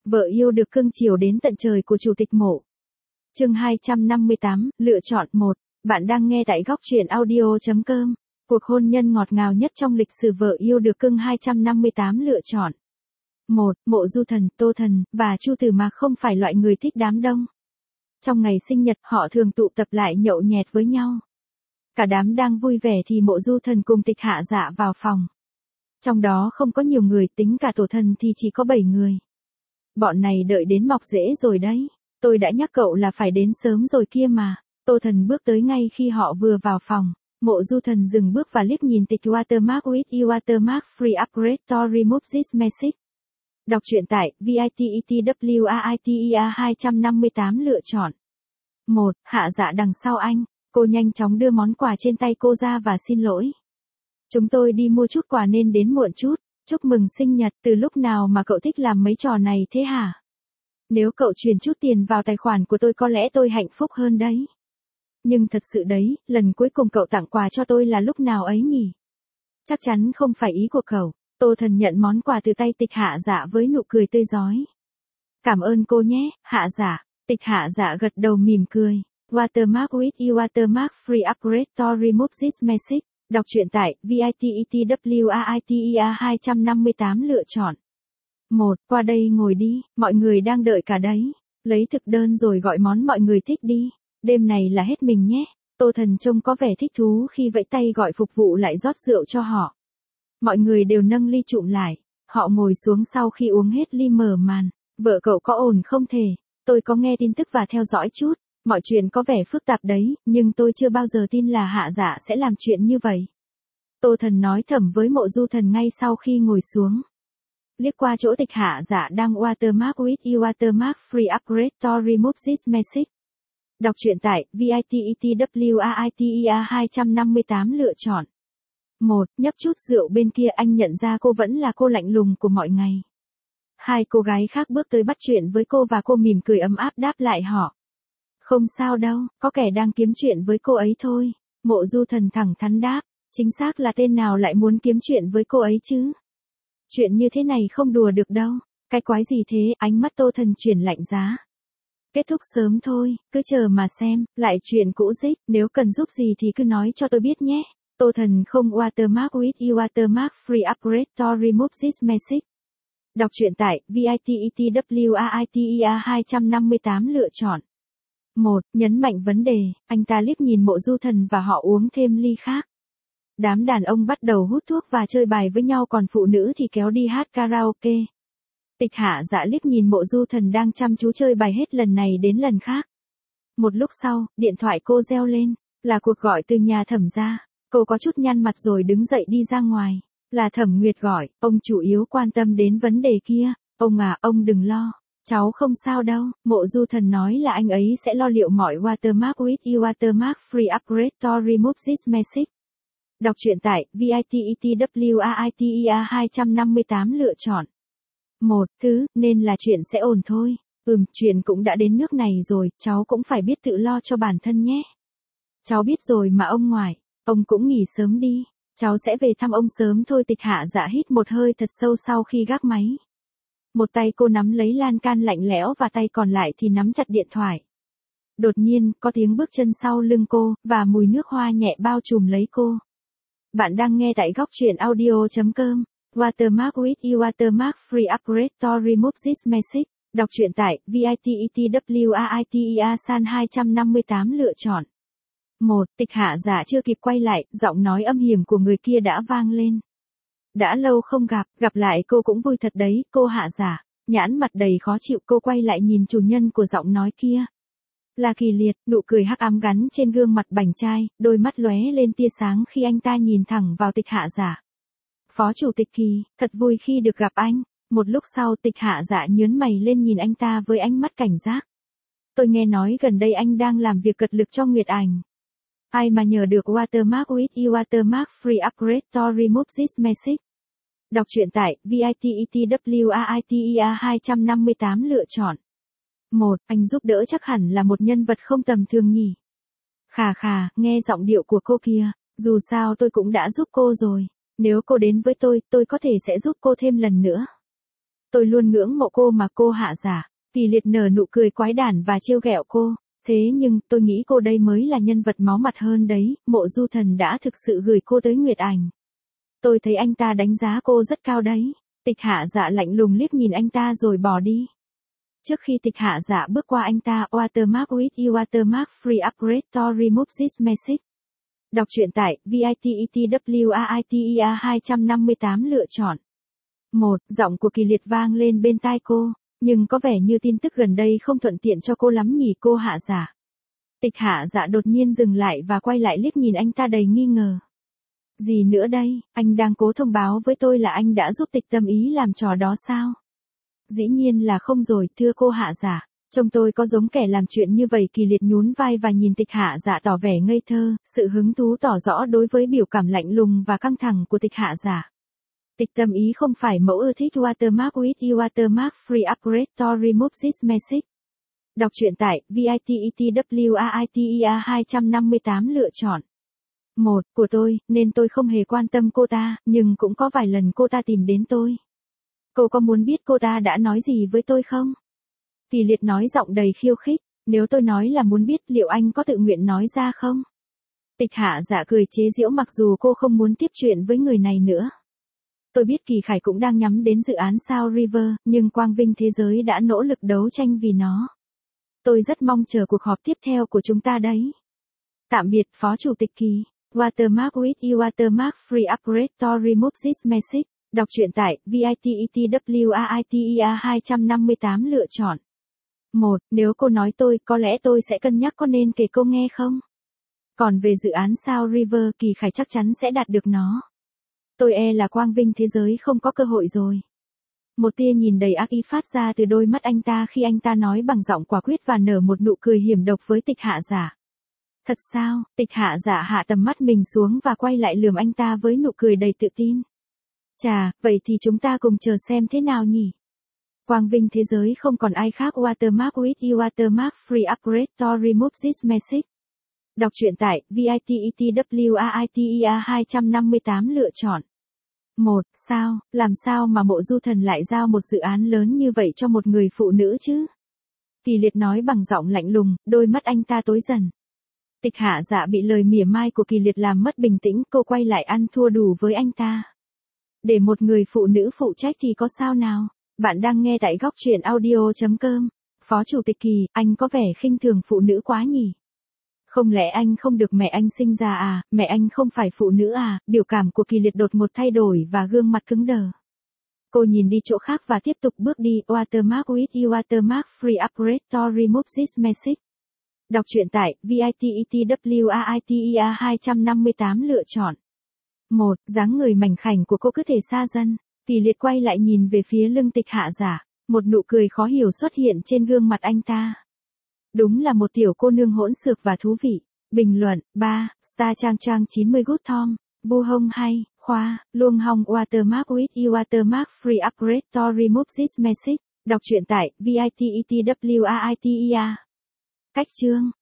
Vợ yêu được cưng chiều đến tận trời của Chủ tịch Mộ. Chương 258, lựa chọn 1. Bạn đang nghe tại góc truyện audio.com. Cuộc hôn nhân ngọt ngào nhất trong lịch sử vợ yêu được cưng 258 lựa chọn. 1. Mộ Du Thần, Tô Thần và Chu Tử Mạc không phải loại người thích đám đông. Trong ngày sinh nhật họ thường tụ tập lại nhậu nhẹt với nhau. Cả đám đang vui vẻ thì Mộ Du Thần cùng Tịch Hạ Dạ vào phòng. Trong đó không có nhiều người, tính cả tổ thần thì chỉ có 7 người. Bọn này đợi đến mọc rễ rồi đấy. Tôi đã nhắc cậu là phải đến sớm rồi kia mà. Tô Thần bước tới ngay khi họ vừa vào phòng. Mộ Du Thần dừng bước và liếc nhìn Tịch Watermark with you Watermark free upgrade to remove this message. Đọc truyện tại VITETWAITEA 258 lựa chọn. 1. Hạ Dạ đằng sau anh. Cô nhanh chóng đưa món quà trên tay cô ra và xin lỗi. Chúng tôi đi mua chút quà nên đến muộn chút. Chúc mừng sinh nhật, từ lúc nào mà cậu thích làm mấy trò này thế hả? Nếu cậu chuyển chút tiền vào tài khoản của tôi có lẽ tôi hạnh phúc hơn đấy. Nhưng thật sự đấy, lần cuối cùng cậu tặng quà cho tôi là lúc nào ấy nhỉ? Chắc chắn không phải ý của cậu. Tô Thần nhận món quà từ tay Tịch Hạ Dạ với nụ cười tươi rói. Cảm ơn cô nhé, Hạ Dạ. Tịch Hạ Dạ gật đầu mỉm cười. Watermark with you Watermark free upgrade to remove this message. Đọc truyện tại VITETWAITEA 258 lựa chọn. 1. Qua đây ngồi đi, mọi người đang đợi cả đấy. Lấy thực đơn rồi gọi món mọi người thích đi. Đêm này là hết mình nhé. Tô Thần trông có vẻ thích thú khi vẫy tay gọi phục vụ lại rót rượu cho họ. Mọi người đều nâng ly trụm lại. Họ ngồi xuống sau khi uống hết ly mở màn. Vợ cậu có ổn không thể? Tôi có nghe tin tức và theo dõi chút. Mọi chuyện có vẻ phức tạp đấy, nhưng tôi chưa bao giờ tin là Hạ Dạ sẽ làm chuyện như vậy. Tô Thần nói thầm với Mộ Du Thần ngay sau khi ngồi xuống. Liếc qua chỗ Tịch Hạ Dạ đang Watermark with you Watermark free upgrade to remove this message. Đọc truyện tại VITETWAITEA 258 lựa chọn. 1. Nhấp chút rượu bên kia anh nhận ra cô vẫn là cô lạnh lùng của mọi ngày. Hai cô gái khác bước tới bắt chuyện với cô và cô mỉm cười ấm áp đáp lại họ. Không sao đâu, có kẻ đang kiếm chuyện với cô ấy thôi. Mộ Du Thần thẳng thắn đáp, chính xác là tên nào lại muốn kiếm chuyện với cô ấy chứ? Chuyện như thế này không đùa được đâu. Cái quái gì thế? Ánh mắt Tô Thần chuyển lạnh giá. Kết thúc sớm thôi, cứ chờ mà xem, lại chuyện cũ dích, nếu cần giúp gì thì cứ nói cho tôi biết nhé. Tô Thần không Watermark with you Watermark free upgrade to remove this message. Đọc truyện tại VITETWAITEA 258 lựa chọn. 1. Nhấn mạnh vấn đề, anh ta liếc nhìn Mộ Du Thần và họ uống thêm ly khác. Đám đàn ông bắt đầu hút thuốc và chơi bài với nhau còn phụ nữ thì kéo đi hát karaoke. Tịch Hạ Dạ liếc nhìn Mộ Du Thần đang chăm chú chơi bài hết lần này đến lần khác. Một lúc sau, điện thoại cô reo lên, là cuộc gọi từ nhà Thẩm gia. Cô có chút nhăn mặt rồi đứng dậy đi ra ngoài. Là Thẩm Nguyệt gọi, ông chủ yếu quan tâm đến vấn đề kia. Ông à, ông đừng lo. Cháu không sao đâu, Mộ Du Thần nói là anh ấy sẽ lo liệu mọi Watermark with you Watermark free upgrade to remove this message. Đọc truyện tại VITETWAITEA 258 lựa chọn. 1. Nên là chuyện sẽ ổn thôi. Chuyện cũng đã đến nước này rồi, cháu cũng phải biết tự lo cho bản thân nhé. Cháu biết rồi mà ông ngoại, ông cũng nghỉ sớm đi. Cháu sẽ về thăm ông sớm thôi. Tịch Hạ Dạ hít một hơi thật sâu sau khi gác máy. Một tay cô nắm lấy lan can lạnh lẽo và tay còn lại thì nắm chặt điện thoại. Đột nhiên, có tiếng bước chân sau lưng cô, và mùi nước hoa nhẹ bao trùm lấy cô. Bạn đang nghe tại góc truyện audio.com. Watermark with you Watermark free upgrade to remove this message. Đọc truyện tại VITETWAITEA San 258 lựa chọn. 1. Tịch Hạ Dạ chưa kịp quay lại, giọng nói âm hiểm của người kia đã vang lên. Đã lâu không gặp lại cô cũng vui thật đấy, cô Hạ Dạ. Nhãn mặt đầy khó chịu cô quay lại nhìn chủ nhân của giọng nói kia. Là Kỳ Liệt, nụ cười hắc ám gắn trên gương mặt bảnh trai, đôi mắt lóe lên tia sáng khi anh ta nhìn thẳng vào Tịch Hạ Dạ. Phó chủ tịch Kỳ, thật vui khi được gặp anh. Một lúc sau Tịch Hạ Dạ nhướng mày lên nhìn anh ta với ánh mắt cảnh giác. Tôi nghe nói gần đây anh đang làm việc cật lực cho Nguyệt Ảnh. Ai mà nhờ được Watermark with you Watermark free upgrade to remove this message. Đọc truyện tại VITETWAITEA 258 lựa chọn. 1. Anh giúp đỡ chắc hẳn là một nhân vật không tầm thường nhỉ. Khà, nghe giọng điệu của cô kia, dù sao tôi cũng đã giúp cô rồi. Nếu cô đến với tôi có thể sẽ giúp cô thêm lần nữa. Tôi luôn ngưỡng mộ cô mà cô Hạ Giả. Kỳ Liệt nở nụ cười quái đản và trêu ghẹo cô. Thế nhưng, tôi nghĩ cô đây mới là nhân vật máu mặt hơn đấy, Mộ Du Thần đã thực sự gửi cô tới Nguyệt Ảnh. Tôi thấy anh ta đánh giá cô rất cao đấy. Tịch Hạ Dạ lạnh lùng liếc nhìn anh ta rồi bỏ đi. Trước khi Tịch Hạ Dạ bước qua anh ta, Watermark with you Watermark free upgrade to remove this message. Đọc truyện tại VITETWAITEA 258 lựa chọn. 1. Giọng của Kỳ Liệt vang lên bên tai cô, nhưng có vẻ như tin tức gần đây không thuận tiện cho cô lắm nhỉ cô Hạ Giả. Tịch Hạ Dạ đột nhiên dừng lại và quay lại liếc nhìn anh ta đầy nghi ngờ. Gì nữa đây, anh đang cố thông báo với tôi là anh đã giúp Tịch Tâm Ý làm trò đó sao? Dĩ nhiên là không rồi, thưa cô Hạ Giả. Trông tôi có giống kẻ làm chuyện như vậy? Kỳ Liệt nhún vai và nhìn Tịch Hạ Dạ tỏ vẻ ngây thơ, sự hứng thú tỏ rõ đối với biểu cảm lạnh lùng và căng thẳng của Tịch Hạ Giả. Tịch Tâm Ý không phải mẫu ưa thích Watermark with you Watermark free upgrade to remove this message. Đọc truyện tại VITETWAITEA 258 lựa chọn. 1. Của tôi, nên tôi không hề quan tâm cô ta, nhưng cũng có vài lần cô ta tìm đến tôi. Cô có muốn biết cô ta đã nói gì với tôi không? Kỳ Liệt nói giọng đầy khiêu khích, nếu tôi nói là muốn biết liệu anh có tự nguyện nói ra không? Tịch Hạ Dạ cười chế giễu mặc dù cô không muốn tiếp chuyện với người này nữa. Tôi biết Kỳ Khải cũng đang nhắm đến dự án sao River, nhưng Quang Vinh Thế Giới đã nỗ lực đấu tranh vì nó. Tôi rất mong chờ cuộc họp tiếp theo của chúng ta đấy. Tạm biệt, Phó Chủ tịch Kỳ. Watermark with you Watermark free upgrade to remove this message. Đọc truyện tại VITETWAITEA 258 lựa chọn. 1. Nếu cô nói tôi, có lẽ tôi sẽ cân nhắc có nên kể cô nghe không? Còn về dự án sao River, Kỳ Khải chắc chắn sẽ đạt được nó. Tôi e là Quang Vinh Thế Giới không có cơ hội rồi. Một tia nhìn đầy ác ý phát ra từ đôi mắt anh ta khi anh ta nói bằng giọng quả quyết và nở một nụ cười hiểm độc với Tịch Hạ Giả. Thật sao? Tịch Hạ Giả hạ tầm mắt mình xuống và quay lại lườm anh ta với nụ cười đầy tự tin. Chà, vậy thì chúng ta cùng chờ xem thế nào nhỉ? Quang Vinh Thế Giới không còn ai khác Watermark with you Watermark free upgrade to remove this message. Đọc truyện tại VITETWAITEA 258 lựa chọn. 1. Sao, làm sao mà Mộ Du Thần lại giao một dự án lớn như vậy cho một người phụ nữ chứ? Kỳ Liệt nói bằng giọng lạnh lùng, đôi mắt anh ta tối dần. Tịch Hạ Dạ bị lời mỉa mai của Kỳ Liệt làm mất bình tĩnh, cô quay lại ăn thua đủ với anh ta. Để một người phụ nữ phụ trách thì có sao nào? Bạn đang nghe tại góc truyện audio.com. Phó Chủ tịch Kỳ, anh có vẻ khinh thường phụ nữ quá nhỉ? Không lẽ anh không được mẹ anh sinh ra à, mẹ anh không phải phụ nữ à? Biểu cảm của Kỳ Liệt đột ngột thay đổi và gương mặt cứng đờ. Cô nhìn đi chỗ khác và tiếp tục bước đi. Watermark with you Watermark free upgrade to remove this message. Đọc truyện tại VITETWAITEA 258 lựa chọn. 1. Dáng người mảnh khảnh của cô cứ thể xa dân. Kỳ Liệt quay lại nhìn về phía lưng Tịch Hạ Giả. Một nụ cười khó hiểu xuất hiện trên gương mặt anh ta. Đúng là một tiểu cô nương hỗn xược và thú vị. Bình luận. 3. Star Trang 90 Good Tom. Bu Hông hay. Khoa. Luông Hong Watermark with you Watermark free upgrade to remove this message. Đọc truyện tại VITETWAITEA. Cách chương.